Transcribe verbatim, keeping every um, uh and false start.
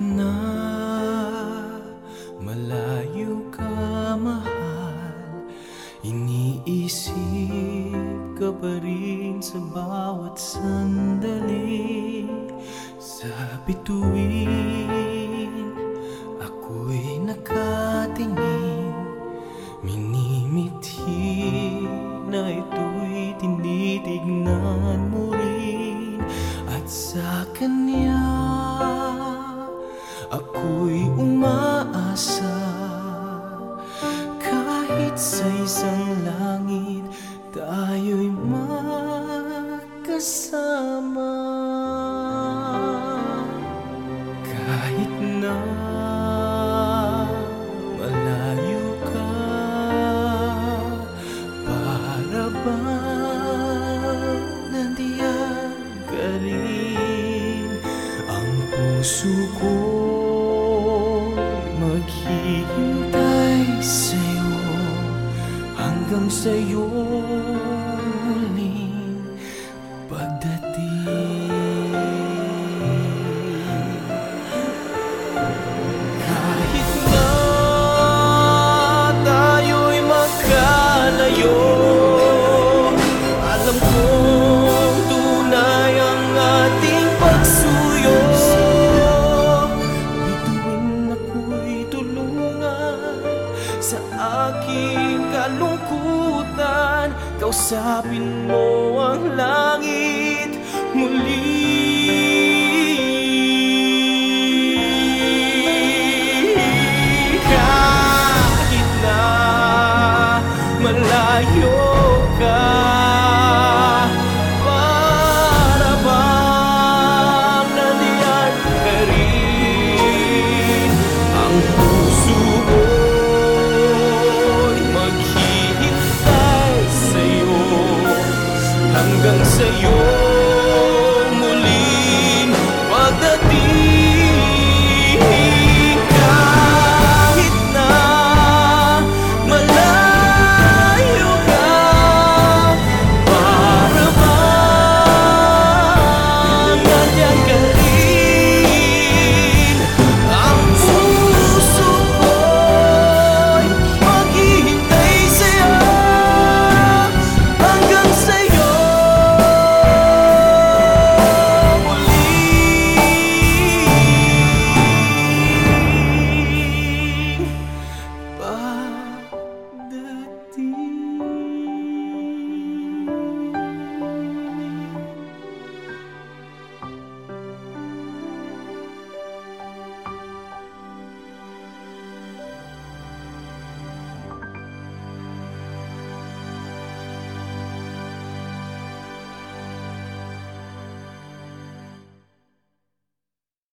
na malayo ka, mahal, iniisip ka pa rin sa bawat sandali. Sa bituin ako'y nakatingin, minimithi na ito'y tinitignan mo rin. At sa kanya ako'y umaasa, kahit sa isang langit tayo'y magkasama. Kahit na malayo ka, para bang nandiyan ka rin. Ang puso ko'y maghihintay sa'yo hanggang sa'yo muling pagdating. Kahit na tayo'y magkalayo, alam kong tunay ang ating pagsuyo. Bituin ako'y tulungan sa aking kalungkutan, kausapin mo